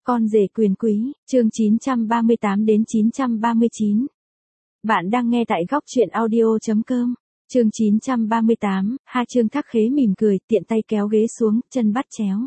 Con rể quyền quý, chương 938 đến 939. Bạn đang nghe tại góc truyện audio.com. Chương 938, Trương Thác Khế mỉm cười, tiện tay kéo ghế xuống, chân bắt chéo.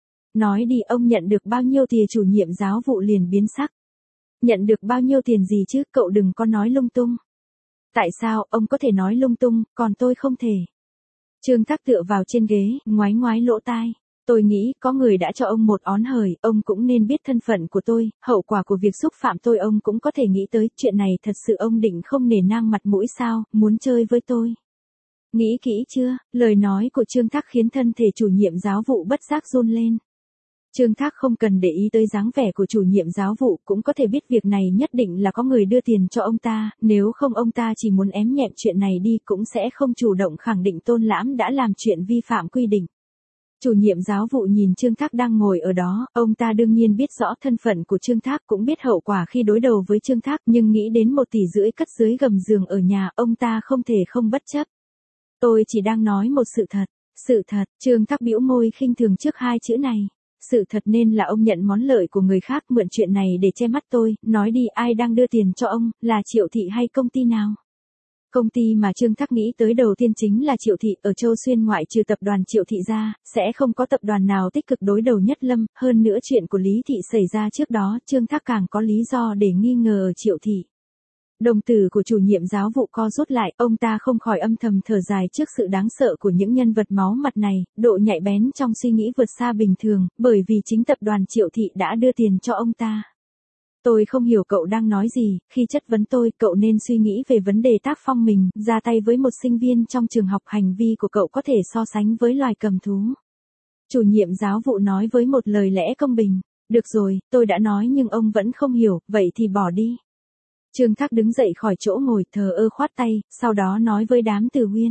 Nói đi, ông nhận được bao nhiêu thì chủ nhiệm giáo vụ liền biến sắc. Nhận được bao nhiêu tiền gì chứ, cậu đừng có nói lung tung. Tại sao, ông có thể nói lung tung, còn tôi không thể. Trương Thác tựa vào trên ghế, ngoái ngoái lỗ tai. Tôi nghĩ, có người đã cho ông một ón hời, ông cũng nên biết thân phận của tôi, hậu quả của việc xúc phạm tôi ông cũng có thể nghĩ tới, chuyện này thật sự ông định không nể nang mặt mũi sao, muốn chơi với tôi. Nghĩ kỹ chưa? Lời nói của Trương Thác khiến thân thể chủ nhiệm giáo vụ bất giác run lên. Trương Thác không cần để ý tới dáng vẻ của chủ nhiệm giáo vụ, cũng có thể biết việc này nhất định là có người đưa tiền cho ông ta, nếu không ông ta chỉ muốn ém nhẹm chuyện này đi cũng sẽ không chủ động khẳng định Tôn Lãm đã làm chuyện vi phạm quy định. Chủ nhiệm giáo vụ nhìn Trương Thác đang ngồi ở đó, ông ta đương nhiên biết rõ thân phận của Trương Thác, cũng biết hậu quả khi đối đầu với Trương Thác, nhưng nghĩ đến 1,5 tỷ cất dưới gầm giường ở nhà, ông ta không thể không bất chấp. Tôi chỉ đang nói một sự thật. Sự thật, Trương Thác bĩu môi khinh thường trước hai chữ này. Sự thật nên là ông nhận món lợi của người khác, mượn chuyện này để che mắt tôi, nói đi, ai đang đưa tiền cho ông, là Triệu Thị hay công ty nào? Công ty mà Trương Thác nghĩ tới đầu tiên chính là Triệu Thị, ở Châu Xuyên ngoại trừ tập đoàn Triệu Thị ra, sẽ không có tập đoàn nào tích cực đối đầu Nhất Lâm, hơn nữa chuyện của Lý Thị xảy ra trước đó, Trương Thác càng có lý do để nghi ngờ ở Triệu Thị. Đồng tử của chủ nhiệm giáo vụ co rút lại, ông ta không khỏi âm thầm thở dài trước sự đáng sợ của những nhân vật máu mặt này, độ nhạy bén trong suy nghĩ vượt xa bình thường, bởi vì chính tập đoàn Triệu Thị đã đưa tiền cho ông ta. Tôi không hiểu cậu đang nói gì, khi chất vấn tôi, cậu nên suy nghĩ về vấn đề tác phong mình, ra tay với một sinh viên trong trường học, hành vi của cậu có thể so sánh với loài cầm thú. Chủ nhiệm giáo vụ nói với một lời lẽ công bình. Được rồi, tôi đã nói nhưng ông vẫn không hiểu, vậy thì bỏ đi. Trương Thác đứng dậy khỏi chỗ ngồi, thờ ơ khoát tay, sau đó nói với đám Từ Huyên.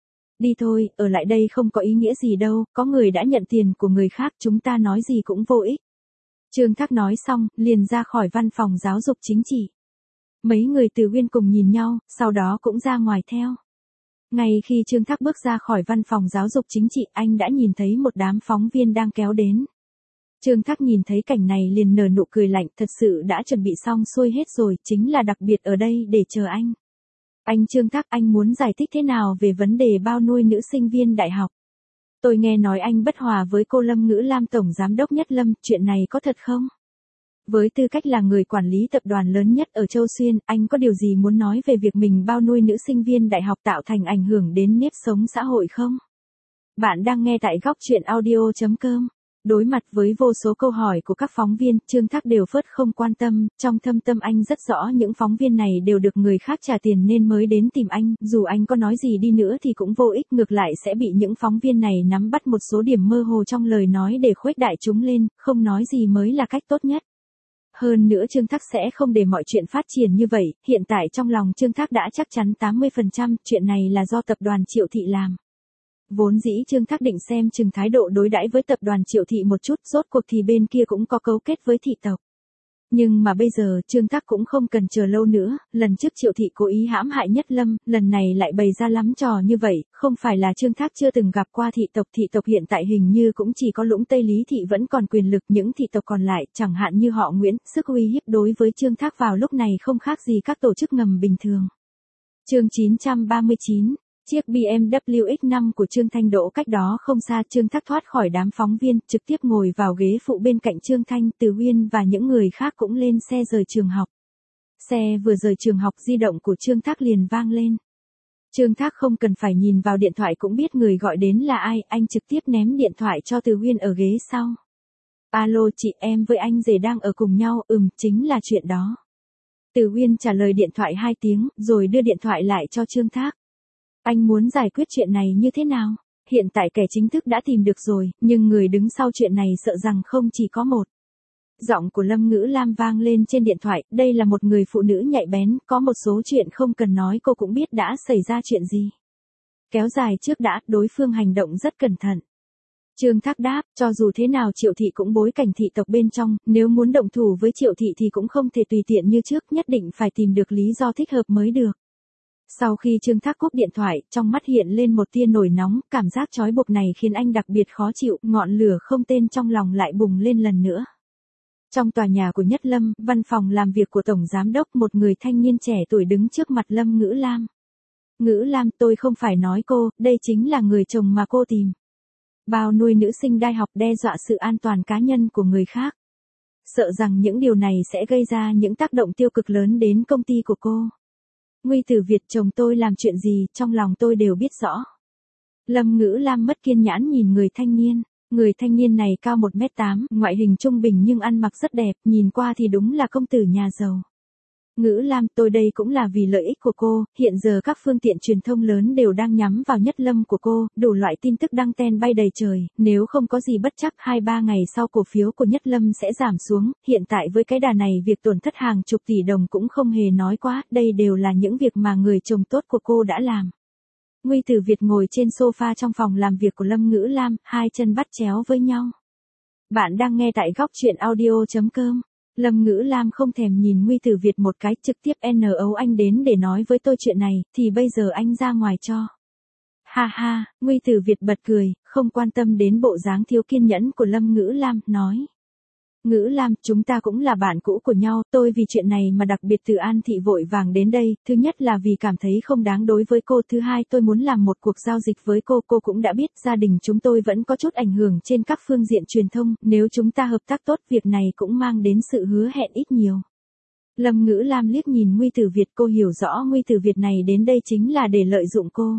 Đi thôi, ở lại đây không có ý nghĩa gì đâu, có người đã nhận tiền của người khác, chúng ta nói gì cũng vô ích. Trương Thác nói xong, liền ra khỏi văn phòng giáo dục chính trị. Mấy người Từ Huyên cùng nhìn nhau, sau đó cũng ra ngoài theo. Ngay khi Trương Thác bước ra khỏi văn phòng giáo dục chính trị, anh đã nhìn thấy một đám phóng viên đang kéo đến. Trương Thác nhìn thấy cảnh này liền nở nụ cười lạnh, thật sự đã chuẩn bị xong xuôi hết rồi, chính là đặc biệt ở đây để chờ anh. Anh Trương Thác, anh muốn giải thích thế nào về vấn đề bao nuôi nữ sinh viên đại học? Tôi nghe nói anh bất hòa với cô Lâm Ngữ Lam tổng giám đốc Nhất Lâm, chuyện này có thật không? Với tư cách là người quản lý tập đoàn lớn nhất ở Châu Xuyên, anh có điều gì muốn nói về việc mình bao nuôi nữ sinh viên đại học tạo thành ảnh hưởng đến nếp sống xã hội không? Bạn đang nghe tại góc truyện audio.com. Đối mặt với vô số câu hỏi của các phóng viên, Trương Thác đều phớt không quan tâm, trong thâm tâm anh rất rõ những phóng viên này đều được người khác trả tiền nên mới đến tìm anh, dù anh có nói gì đi nữa thì cũng vô ích, ngược lại sẽ bị những phóng viên này nắm bắt một số điểm mơ hồ trong lời nói để khuếch đại chúng lên, không nói gì mới là cách tốt nhất. Hơn nữa Trương Thác sẽ không để mọi chuyện phát triển như vậy, hiện tại trong lòng Trương Thác đã chắc chắn 80%, chuyện này là do tập đoàn Triệu Thị làm. Vốn dĩ Trương Thác định xem chừng thái độ đối đãi với tập đoàn Triệu Thị một chút, rốt cuộc thì bên kia cũng có cấu kết với thị tộc. Nhưng mà bây giờ Trương Thác cũng không cần chờ lâu nữa, lần trước Triệu Thị cố ý hãm hại Nhất Lâm, lần này lại bày ra lắm trò như vậy, không phải là Trương Thác chưa từng gặp qua thị tộc hiện tại hình như cũng chỉ có Lũng Tây Lý Thị vẫn còn quyền lực, những thị tộc còn lại, chẳng hạn như họ Nguyễn, sức uy hiếp đối với Trương Thác vào lúc này không khác gì các tổ chức ngầm bình thường. Chương 939. Chiếc BMW X5 của Trương Thanh đỗ cách đó không xa, Trương Thác thoát khỏi đám phóng viên, trực tiếp ngồi vào ghế phụ bên cạnh Trương Thanh, Từ Huyên và những người khác cũng lên xe rời trường học. Xe vừa rời trường học, di động của Trương Thác liền vang lên. Trương Thác không cần phải nhìn vào điện thoại cũng biết người gọi đến là ai, anh trực tiếp ném điện thoại cho Từ Huyên ở ghế sau. Alo chị, em với anh rể đang ở cùng nhau, chính là chuyện đó. Từ Huyên trả lời điện thoại 2 tiếng, rồi đưa điện thoại lại cho Trương Thác. Anh muốn giải quyết chuyện này như thế nào? Hiện tại kẻ chính thức đã tìm được rồi, nhưng người đứng sau chuyện này sợ rằng không chỉ có một. Giọng của Lâm Ngữ Lam vang lên trên điện thoại, đây là một người phụ nữ nhạy bén, có một số chuyện không cần nói cô cũng biết đã xảy ra chuyện gì. Kéo dài trước đã, đối phương hành động rất cẩn thận. Trương Thác đáp, cho dù thế nào Triệu Thị cũng bối cảnh thị tộc bên trong, nếu muốn động thủ với Triệu Thị thì cũng không thể tùy tiện như trước, nhất định phải tìm được lý do thích hợp mới được. Sau khi Trương Thác cúp điện thoại, trong mắt hiện lên một tia nổi nóng, cảm giác trói buộc này khiến anh đặc biệt khó chịu, ngọn lửa không tên trong lòng lại bùng lên lần nữa. Trong tòa nhà của Nhất Lâm, văn phòng làm việc của Tổng Giám đốc, một người thanh niên trẻ tuổi đứng trước mặt Lâm Ngữ Lam. Ngữ Lam, tôi không phải nói cô, đây chính là người chồng mà cô tìm. Bao nuôi nữ sinh đại học, đe dọa sự an toàn cá nhân của người khác. Sợ rằng những điều này sẽ gây ra những tác động tiêu cực lớn đến công ty của cô. Nguy Tử Việt, chồng tôi làm chuyện gì, trong lòng tôi đều biết rõ. Lâm Ngữ Lam mất kiên nhẫn nhìn người thanh niên. Người thanh niên này cao 1m8, ngoại hình trung bình nhưng ăn mặc rất đẹp, nhìn qua thì đúng là công tử nhà giàu. Ngữ Lam, tôi đây cũng là vì lợi ích của cô, hiện giờ các phương tiện truyền thông lớn đều đang nhắm vào Nhất Lâm của cô, đủ loại tin tức đăng ten bay đầy trời, nếu không có gì bất trắc 2-3 ngày sau cổ phiếu của Nhất Lâm sẽ giảm xuống, hiện tại với cái đà này việc tổn thất hàng chục tỷ đồng cũng không hề nói quá, đây đều là những việc mà người chồng tốt của cô đã làm. Nguy Tử Việt ngồi trên sofa trong phòng làm việc của Lâm Ngữ Lam, hai chân bắt chéo với nhau. Bạn đang nghe tại góc chuyện audio.com. Lâm Ngữ Lam không thèm nhìn Nguy Tử Việt một cái, trực tiếp NO anh đến để nói với tôi chuyện này, thì bây giờ anh ra ngoài cho. Ha ha, Nguy Tử Việt bật cười, không quan tâm đến bộ dáng thiếu kiên nhẫn của Lâm Ngữ Lam, nói. Ngữ Lam, chúng ta cũng là bạn cũ của nhau, tôi vì chuyện này mà đặc biệt từ An Thị vội vàng đến đây, thứ nhất là vì cảm thấy không đáng đối với cô, thứ hai tôi muốn làm một cuộc giao dịch với cô cũng đã biết gia đình chúng tôi vẫn có chút ảnh hưởng trên các phương diện truyền thông, nếu chúng ta hợp tác tốt việc này cũng mang đến sự hứa hẹn ít nhiều. Lâm Ngữ Lam liếc nhìn Nguy Tử Việt, cô hiểu rõ Nguy Tử Việt này đến đây chính là để lợi dụng cô.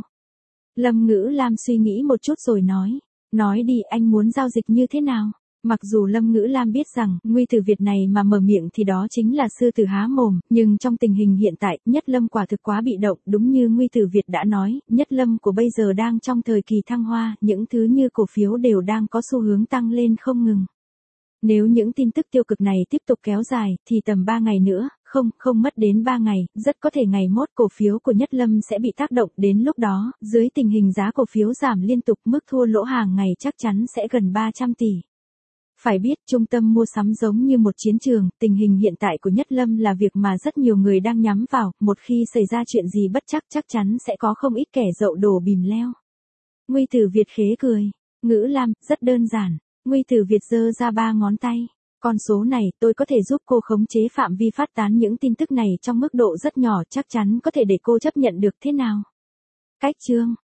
Lâm Ngữ Lam suy nghĩ một chút rồi nói đi, anh muốn giao dịch như thế nào? Mặc dù Lâm Ngữ Lam biết rằng, Nguy Tử Việt này mà mở miệng thì đó chính là sư tử há mồm, nhưng trong tình hình hiện tại, Nhất Lâm quả thực quá bị động, đúng như Nguy Tử Việt đã nói, Nhất Lâm của bây giờ đang trong thời kỳ thăng hoa, những thứ như cổ phiếu đều đang có xu hướng tăng lên không ngừng. Nếu những tin tức tiêu cực này tiếp tục kéo dài, thì tầm 3 ngày nữa, không mất đến 3 ngày, rất có thể ngày mốt cổ phiếu của Nhất Lâm sẽ bị tác động, đến lúc đó, dưới tình hình giá cổ phiếu giảm liên tục, mức thua lỗ hàng ngày chắc chắn sẽ gần 300 tỷ. Phải biết, trung tâm mua sắm giống như một chiến trường, tình hình hiện tại của Nhất Lâm là việc mà rất nhiều người đang nhắm vào, một khi xảy ra chuyện gì bất chắc chắn sẽ có không ít kẻ dậu đổ bìm leo. Nguy Tử Việt khế cười. Ngữ Lam, rất đơn giản. Nguy Tử Việt giơ ra 3 ngón tay. Con số này, tôi có thể giúp cô khống chế phạm vi phát tán những tin tức này trong mức độ rất nhỏ, chắc chắn có thể để cô chấp nhận được, thế nào? Cách chương.